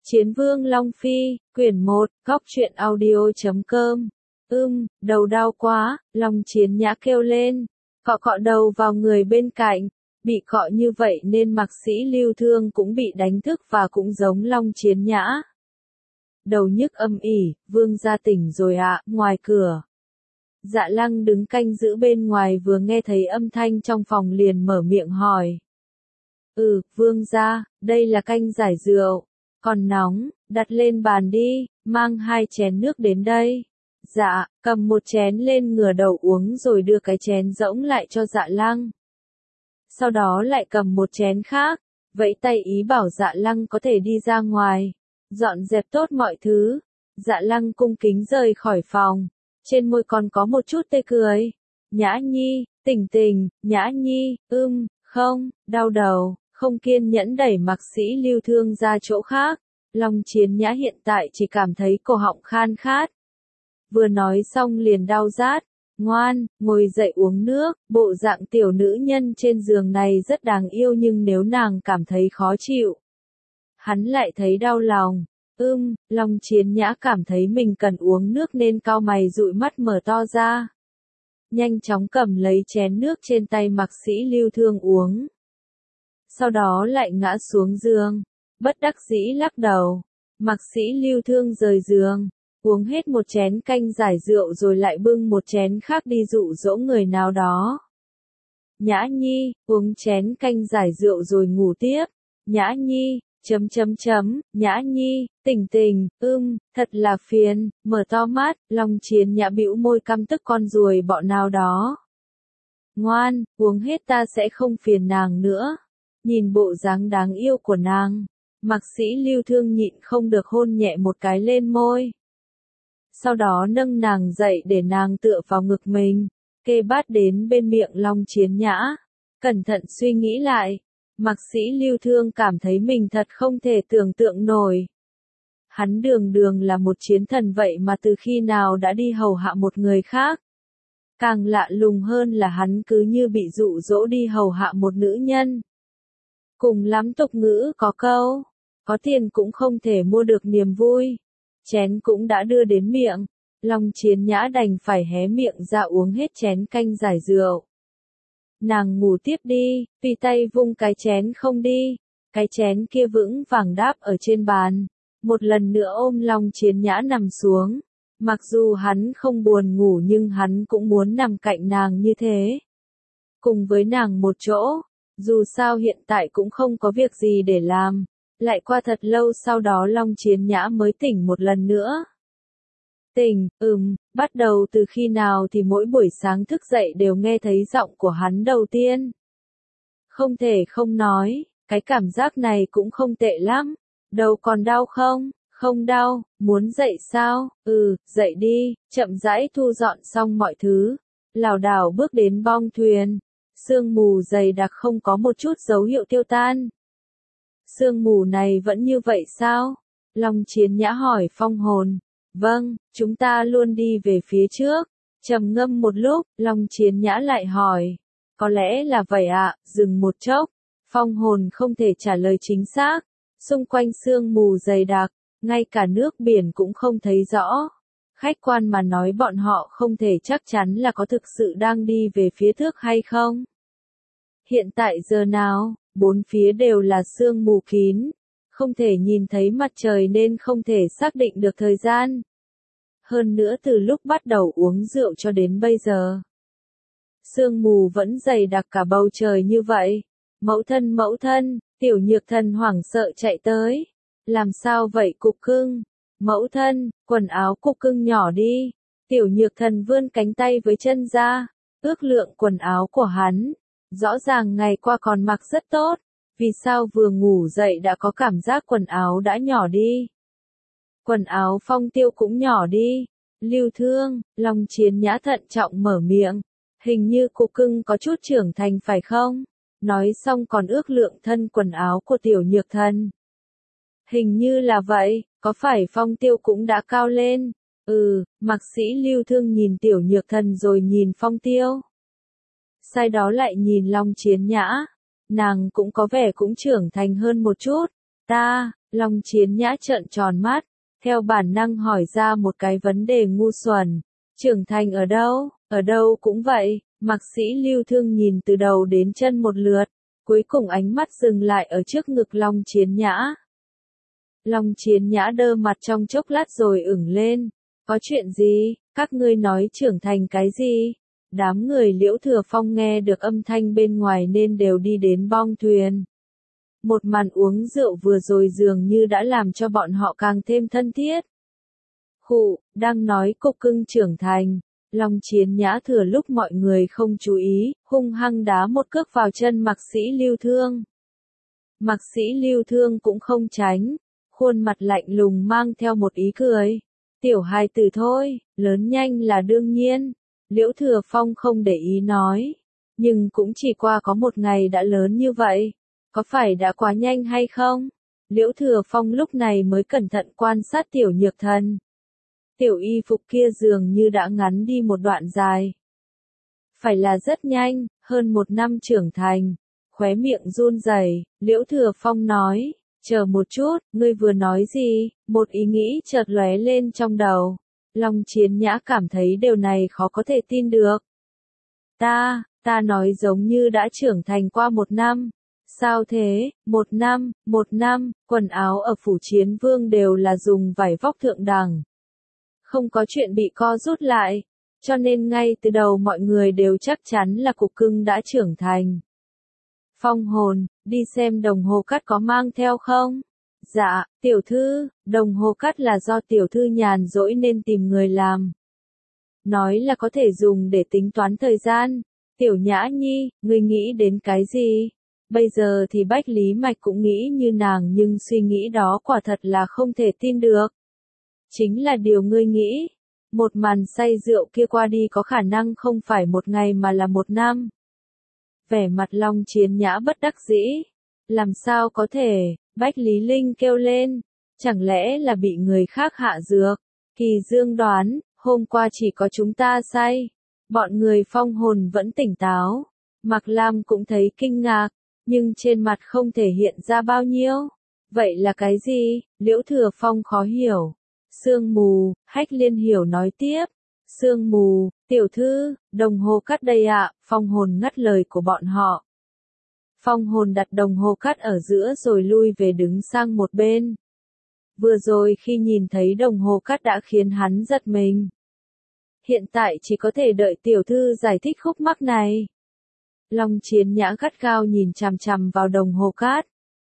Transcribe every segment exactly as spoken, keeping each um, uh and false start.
Chiến vương Long Phi, quyển một, góc truyện audio chấm com. Ưm, đầu đau quá, Long Chiến Nhã kêu lên, cọ cọ đầu vào người bên cạnh, bị cọ như vậy nên Mạc Sĩ Lưu Thương cũng bị đánh thức và cũng giống Long Chiến Nhã. Đầu nhức âm ỉ, vương gia tỉnh rồi ạ, ngoài cửa. Dạ Lăng đứng canh giữ bên ngoài vừa nghe thấy âm thanh trong phòng liền mở miệng hỏi. Ừ, vương gia, đây là canh giải rượu. Còn nóng, đặt lên bàn đi, mang hai chén nước đến đây. Dạ, cầm một chén lên ngửa đầu uống rồi đưa cái chén rỗng lại cho Dạ Lăng. Sau đó lại cầm một chén khác, vẫy tay ý bảo Dạ Lăng có thể đi ra ngoài, dọn dẹp tốt mọi thứ. Dạ Lăng cung kính rời khỏi phòng, trên môi còn có một chút tê cười. Nhã Nhi, tỉnh tỉnh, Nhã Nhi, ưm, không, đau đầu. Không kiên nhẫn đẩy Mạc Sĩ Lưu Thương ra chỗ khác, Long Chiến Nhã hiện tại chỉ cảm thấy cổ họng khan khát. Vừa nói xong liền đau rát, ngoan, ngồi dậy uống nước, bộ dạng tiểu nữ nhân trên giường này rất đáng yêu nhưng nếu nàng cảm thấy khó chịu, hắn lại thấy đau lòng. Ưm, Long Chiến Nhã cảm thấy mình cần uống nước nên cau mày dụi mắt mở to ra. Nhanh chóng cầm lấy chén nước trên tay Mạc Sĩ Lưu Thương uống. Sau đó lại ngã xuống giường, bất đắc dĩ lắc đầu. Mạc Sĩ Lưu Thương rời giường, uống hết một chén canh giải rượu rồi lại bưng một chén khác đi dụ dỗ người nào đó. Nhã Nhi, uống chén canh giải rượu rồi ngủ tiếp. Nhã Nhi, chấm chấm chấm, Nhã Nhi, tỉnh tỉnh, ưm, thật là phiền, mở to mắt, Long Chiến Nhã bĩu môi căm tức con ruồi bọ nào đó. Ngoan, uống hết ta sẽ không phiền nàng nữa. Nhìn bộ dáng đáng yêu của nàng, Mạc Sĩ Lưu Thương nhịn không được hôn nhẹ một cái lên môi. Sau đó nâng nàng dậy để nàng tựa vào ngực mình, kê bát đến bên miệng Long Chiến Nhã. Cẩn thận suy nghĩ lại, Mạc Sĩ Lưu Thương cảm thấy mình thật không thể tưởng tượng nổi. Hắn đường đường là một chiến thần vậy mà từ khi nào đã đi hầu hạ một người khác. Càng lạ lùng hơn là hắn cứ như bị dụ dỗ đi hầu hạ một nữ nhân. Cùng lắm tục ngữ có câu, có tiền cũng không thể mua được niềm vui. Chén cũng đã đưa đến miệng, Long Chiến Nhã đành phải hé miệng ra uống hết chén canh giải rượu. Nàng ngủ tiếp đi, tùy tay vung cái chén không đi, cái chén kia vững vàng đáp ở trên bàn. Một lần nữa ôm Long Chiến Nhã nằm xuống, mặc dù hắn không buồn ngủ nhưng hắn cũng muốn nằm cạnh nàng như thế. Cùng với nàng một chỗ. Dù sao hiện tại cũng không có việc gì để làm, lại qua thật lâu sau đó Long Chiến Nhã mới tỉnh một lần nữa. Tỉnh, ừm, bắt đầu từ khi nào thì mỗi buổi sáng thức dậy đều nghe thấy giọng của hắn đầu tiên. Không thể không nói, cái cảm giác này cũng không tệ lắm. Đầu còn đau không? Không đau, muốn dậy sao? Ừ, dậy đi, chậm rãi thu dọn xong mọi thứ. Lảo đảo bước đến bong thuyền. Sương mù dày đặc không có một chút dấu hiệu tiêu tan. Sương mù này vẫn như vậy sao? Long Chiến Nhã hỏi Phong Hồn. Vâng, chúng ta luôn đi về phía trước. Trầm ngâm một lúc, Long Chiến Nhã lại hỏi. Có lẽ là vậy ạ, dừng một chốc. Phong Hồn không thể trả lời chính xác. Xung quanh sương mù dày đặc, ngay cả nước biển cũng không thấy rõ. Khách quan mà nói bọn họ không thể chắc chắn là có thực sự đang đi về phía trước hay không. Hiện tại giờ nào, bốn phía đều là sương mù kín, không thể nhìn thấy mặt trời nên không thể xác định được thời gian. Hơn nữa từ lúc bắt đầu uống rượu cho đến bây giờ, sương mù vẫn dày đặc cả bầu trời như vậy. Mẫu thân mẫu thân, Tiểu Nhược Thần hoảng sợ chạy tới. Làm sao vậy Cục Cưng? Mẫu thân, quần áo Cục Cưng nhỏ đi. Tiểu Nhược Thần vươn cánh tay với chân ra, ước lượng quần áo của hắn. Rõ ràng ngày qua còn mặc rất tốt, vì sao vừa ngủ dậy đã có cảm giác quần áo đã nhỏ đi. Quần áo Phong Tiêu cũng nhỏ đi. Lưu Thương, Long Chiến Nhã thận trọng mở miệng. Hình như Cục Cưng có chút trưởng thành phải không? Nói xong còn ước lượng thân quần áo của Tiểu Nhược Thần. Hình như là vậy, có phải Phong Tiêu cũng đã cao lên? Ừ, Mạc Sĩ Lưu Thương nhìn Tiểu Nhược Thần rồi nhìn Phong Tiêu. Sau đó lại nhìn Long Chiến Nhã. Nàng cũng có vẻ cũng trưởng thành hơn một chút. Ta, Long Chiến Nhã trợn tròn mắt, theo bản năng hỏi ra một cái vấn đề ngu xuẩn. Trưởng thành ở đâu? Ở đâu cũng vậy. Mạc Sĩ Lưu Thương nhìn từ đầu đến chân một lượt, cuối cùng ánh mắt dừng lại ở trước ngực Long Chiến Nhã. Long Chiến Nhã đơ mặt trong chốc lát rồi ửng lên. Có chuyện gì? Các ngươi nói trưởng thành cái gì? Đám người Liễu Thừa Phong nghe được âm thanh bên ngoài nên đều đi đến bong thuyền. Một màn uống rượu vừa rồi dường như đã làm cho bọn họ càng thêm thân thiết. Khụ, đang nói cục cưng trưởng thành. Long Chiến Nhã thừa lúc mọi người không chú ý, hung hăng đá một cước vào chân Mạc Sĩ Lưu Thương. Mạc Sĩ Lưu Thương cũng không tránh, khuôn mặt lạnh lùng mang theo một ý cười. Tiểu hài tử thôi, lớn nhanh là đương nhiên. Liễu Thừa Phong không để ý nói. Nhưng cũng chỉ qua có một ngày đã lớn như vậy. Có phải đã quá nhanh hay không? Liễu Thừa Phong lúc này mới cẩn thận quan sát Tiểu Nhược Thần. Tiểu y phục kia dường như đã ngắn đi một đoạn dài. Phải là rất nhanh, hơn một năm trưởng thành. Khóe miệng run rẩy, Liễu Thừa Phong nói, chờ một chút, ngươi vừa nói gì? Một ý nghĩ chợt lóe lên trong đầu. Long Chiến Nhã cảm thấy điều này khó có thể tin được. Ta, ta nói giống như đã trưởng thành qua một năm. Sao thế? Một năm, một năm, quần áo ở Phủ Chiến Vương đều là dùng vải vóc thượng đẳng. Không có chuyện bị co rút lại, cho nên ngay từ đầu mọi người đều chắc chắn là cục cưng đã trưởng thành. Phong Hồn, đi xem đồng hồ cát có mang theo không? Dạ, tiểu thư, đồng hồ cát là do tiểu thư nhàn rỗi nên tìm người làm. Nói là có thể dùng để tính toán thời gian. Tiểu Nhã Nhi, ngươi nghĩ đến cái gì? Bây giờ thì Bách Lý Mạch cũng nghĩ như nàng nhưng suy nghĩ đó quả thật là không thể tin được. Chính là điều ngươi nghĩ. Một màn say rượu kia qua đi có khả năng không phải một ngày mà là một năm. Vẻ mặt Long Chiến Nhã bất đắc dĩ. Làm sao có thể? Bách Lý Linh kêu lên. Chẳng lẽ là bị người khác hạ dược? Kỳ Dương đoán, hôm qua chỉ có chúng ta say. Bọn người Phong Hồn vẫn tỉnh táo. Mạc Lam cũng thấy kinh ngạc, nhưng trên mặt không thể hiện ra bao nhiêu. Vậy là cái gì? Liễu Thừa Phong khó hiểu. Sương mù, Hách Liên Hiểu nói tiếp. Sương mù, tiểu thư, đồng hồ cát đây ạ. Phong Hồn ngắt lời của bọn họ. Phong Hồn đặt đồng hồ cát ở giữa rồi lui về đứng sang một bên. Vừa rồi khi nhìn thấy đồng hồ cát đã khiến hắn giật mình. Hiện tại chỉ có thể đợi tiểu thư giải thích khúc mắc này. Long Chiến Nhã gắt gao nhìn chằm chằm vào đồng hồ cát.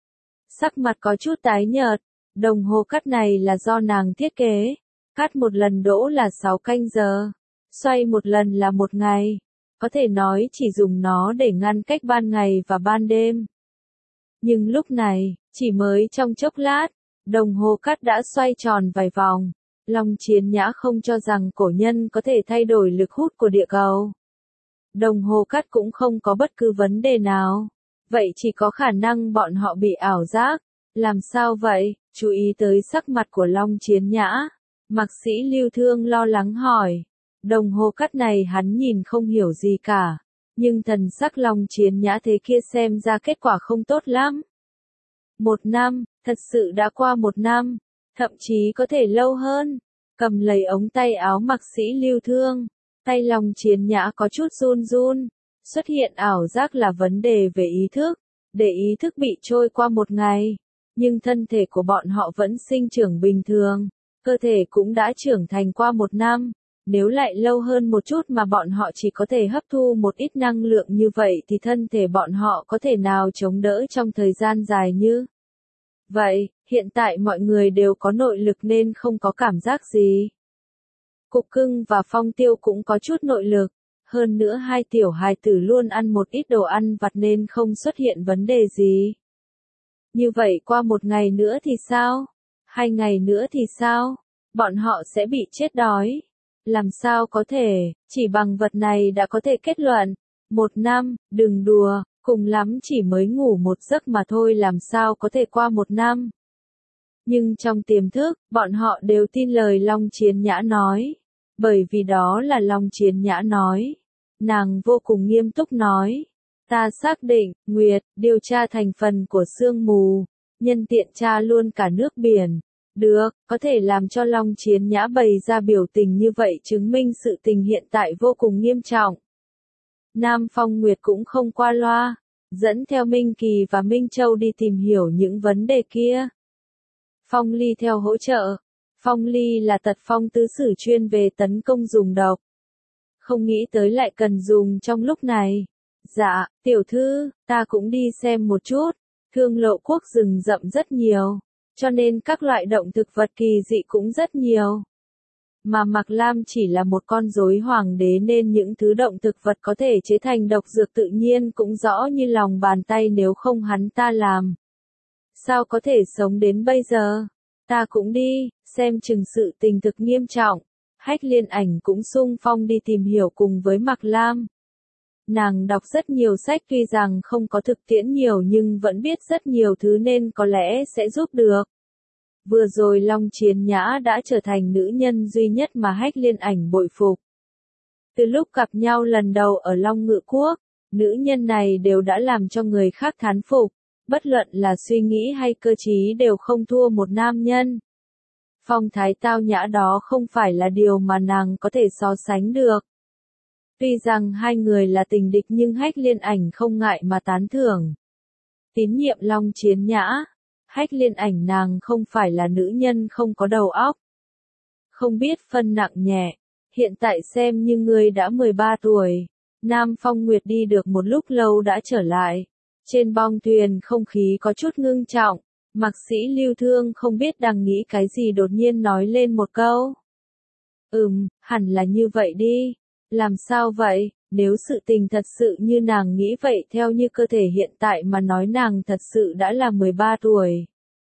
Sắc mặt có chút tái nhợt. Đồng hồ cát này là do nàng thiết kế. Cát một lần đỗ là sáu canh giờ. Xoay một lần là một ngày. Có thể nói chỉ dùng nó để ngăn cách ban ngày và ban đêm. Nhưng lúc này, chỉ mới trong chốc lát, đồng hồ cát đã xoay tròn vài vòng. Long Chiến Nhã không cho rằng cổ nhân có thể thay đổi lực hút của địa cầu. Đồng hồ cát cũng không có bất cứ vấn đề nào. Vậy chỉ có khả năng bọn họ bị ảo giác. Làm sao vậy? Chú ý tới sắc mặt của Long Chiến Nhã. Mạc Sĩ Lưu Thương lo lắng hỏi. Đồng hồ cát này hắn nhìn không hiểu gì cả. Nhưng thần sắc Long Chiến Nhã thế kia xem ra kết quả không tốt lắm. Một năm, thật sự đã qua một năm. Thậm chí có thể lâu hơn. Cầm lấy ống tay áo Mạc Sĩ Lưu Thương. Tay Long Chiến Nhã có chút run run. Xuất hiện ảo giác là vấn đề về ý thức. Để ý thức bị trôi qua một ngày. Nhưng thân thể của bọn họ vẫn sinh trưởng bình thường. Cơ thể cũng đã trưởng thành qua một năm. Nếu lại lâu hơn một chút mà bọn họ chỉ có thể hấp thu một ít năng lượng như vậy thì thân thể bọn họ có thể nào chống đỡ trong thời gian dài như vậy. Hiện tại mọi người đều có nội lực nên không có cảm giác gì. Cục Cưng và Phong Tiêu cũng có chút nội lực. Hơn nữa hai tiểu hài tử luôn ăn một ít đồ ăn vặt nên không xuất hiện vấn đề gì. Như vậy qua một ngày nữa thì sao? Hai ngày nữa thì sao? Bọn họ sẽ bị chết đói. Làm sao có thể, chỉ bằng vật này đã có thể kết luận. Một năm, đừng đùa, cùng lắm chỉ mới ngủ một giấc mà thôi, làm sao có thể qua một năm. Nhưng trong tiềm thức, bọn họ đều tin lời Long Chiến Nhã nói. Bởi vì đó là Long Chiến Nhã nói. Nàng vô cùng nghiêm túc nói. Ta xác định, Nguyệt, điều tra thành phần của sương mù. nhân tiện tra luôn cả nước biển. Được, có thể làm cho Long Chiến Nhã bày ra biểu tình như vậy chứng minh sự tình hiện tại vô cùng nghiêm trọng. Nam Phong Nguyệt cũng không qua loa, dẫn theo Minh Kỳ và Minh Châu đi tìm hiểu những vấn đề kia. Phong Ly theo hỗ trợ. Phong Ly là tật phong tứ sử chuyên về tấn công dùng độc. Không nghĩ tới lại cần dùng trong lúc này. Dạ, tiểu thư, ta cũng đi xem một chút. Thương Lộ quốc rừng rậm rất nhiều, cho nên các loại động thực vật kỳ dị cũng rất nhiều. Mà Mạc Lam chỉ là một con rối hoàng đế nên những thứ động thực vật có thể chế thành độc dược tự nhiên cũng rõ như lòng bàn tay nếu không hắn ta làm. Sao có thể sống đến bây giờ? Ta cũng đi, xem chừng sự tình thực nghiêm trọng. Hách Liên Ảnh cũng xung phong đi tìm hiểu cùng với Mạc Lam. Nàng đọc rất nhiều sách tuy rằng không có thực tiễn nhiều nhưng vẫn biết rất nhiều thứ nên có lẽ sẽ giúp được. Vừa rồi Long Chiến Nhã đã trở thành nữ nhân duy nhất mà Hách Liên Ảnh bội phục. Từ lúc gặp nhau lần đầu ở Long Ngự Quốc, nữ nhân này đều đã làm cho người khác thán phục, bất luận là suy nghĩ hay cơ trí đều không thua một nam nhân. Phong thái tao nhã đó không phải là điều mà nàng có thể so sánh được. Tuy rằng hai người là tình địch nhưng Hách Liên Ảnh không ngại mà tán thưởng. Tín nhiệm Long Chiến Nhã. Hách Liên Ảnh nàng không phải là nữ nhân không có đầu óc. Không biết phân nặng nhẹ. Hiện tại xem như ngươi đã mười ba tuổi. Nam Phong Nguyệt đi được một lúc lâu đã trở lại. Trên bong thuyền không khí có chút ngưng trọng. Mạc Sĩ Lưu Thương không biết đang nghĩ cái gì đột nhiên nói lên một câu. Ừm, hẳn là như vậy đi. Làm sao vậy, nếu sự tình thật sự như nàng nghĩ vậy theo như cơ thể hiện tại mà nói nàng thật sự đã là mười ba tuổi.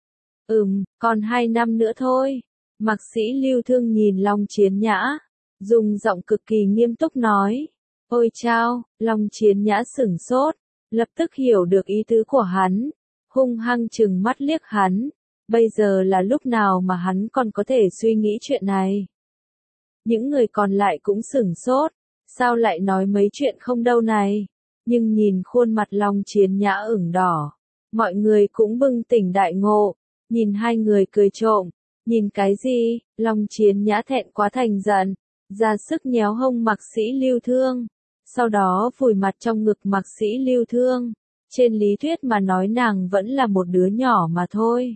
Ừm, còn hai năm nữa thôi. Mạc Sĩ Lưu Thương nhìn Long Chiến Nhã, dùng giọng cực kỳ nghiêm túc nói. Ôi chao, Long Chiến Nhã sửng sốt, lập tức hiểu được ý tứ của hắn, hung hăng chừng mắt liếc hắn. Bây giờ là lúc nào mà hắn còn có thể suy nghĩ chuyện này? Những người còn lại cũng sửng sốt, sao lại nói mấy chuyện không đâu này? Nhưng nhìn khuôn mặt Long Chiến Nhã ửng đỏ, mọi người cũng bừng tỉnh đại ngộ, nhìn hai người cười trộm, nhìn cái gì? Long Chiến Nhã thẹn quá thành giận, ra sức nhéo hông Mạc Sĩ Lưu Thương, sau đó vùi mặt trong ngực Mạc Sĩ Lưu Thương, trên lý thuyết mà nói nàng vẫn là một đứa nhỏ mà thôi.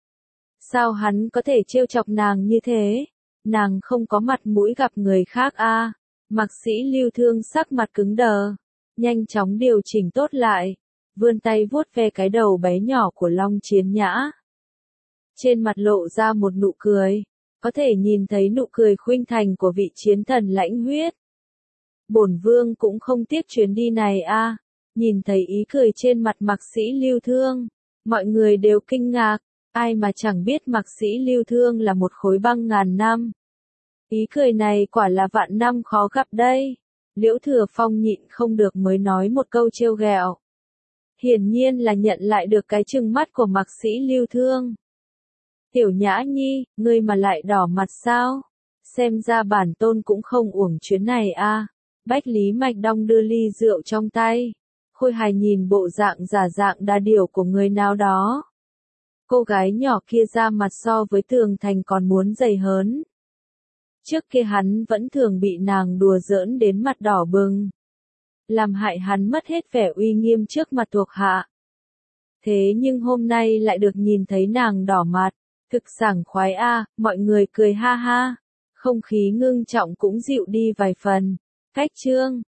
Sao hắn có thể trêu chọc nàng như thế? Nàng không có mặt mũi gặp người khác a. À. Mạc Sĩ Lưu Thương sắc mặt cứng đờ, nhanh chóng điều chỉnh tốt lại, vươn tay vuốt ve cái đầu bé nhỏ của Long Chiến Nhã. Trên mặt lộ ra một nụ cười, có thể nhìn thấy nụ cười khuynh thành của vị chiến thần lãnh huyết. Bổn vương cũng không tiếc chuyến đi này a. À. Nhìn thấy ý cười trên mặt Mạc Sĩ Lưu Thương, mọi người đều kinh ngạc. Ai mà chẳng biết Mạc Sĩ Lưu Thương là một khối băng ngàn năm. Ý cười này quả là vạn năm khó gặp đây. Liễu Thừa Phong nhịn không được mới nói một câu trêu ghẹo. Hiển nhiên là nhận lại được cái trừng mắt của Mạc Sĩ Lưu Thương. Tiểu Nhã Nhi, ngươi mà lại đỏ mặt sao? Xem ra bản tôn cũng không uổng chuyến này a. À. Bách Lý Mạch đong đưa ly rượu trong tay. Khôi hài nhìn bộ dạng giả dạng đa điểu của người nào đó. Cô gái nhỏ kia ra mặt so với Tường Thành còn muốn dày hớn. Trước kia hắn vẫn thường bị nàng đùa giỡn đến mặt đỏ bừng. Làm hại hắn mất hết vẻ uy nghiêm trước mặt thuộc hạ. Thế nhưng hôm nay lại được nhìn thấy nàng đỏ mặt, thực sảng khoái a, à, mọi người cười ha ha. Không khí ngưng trọng cũng dịu đi vài phần. Cách chương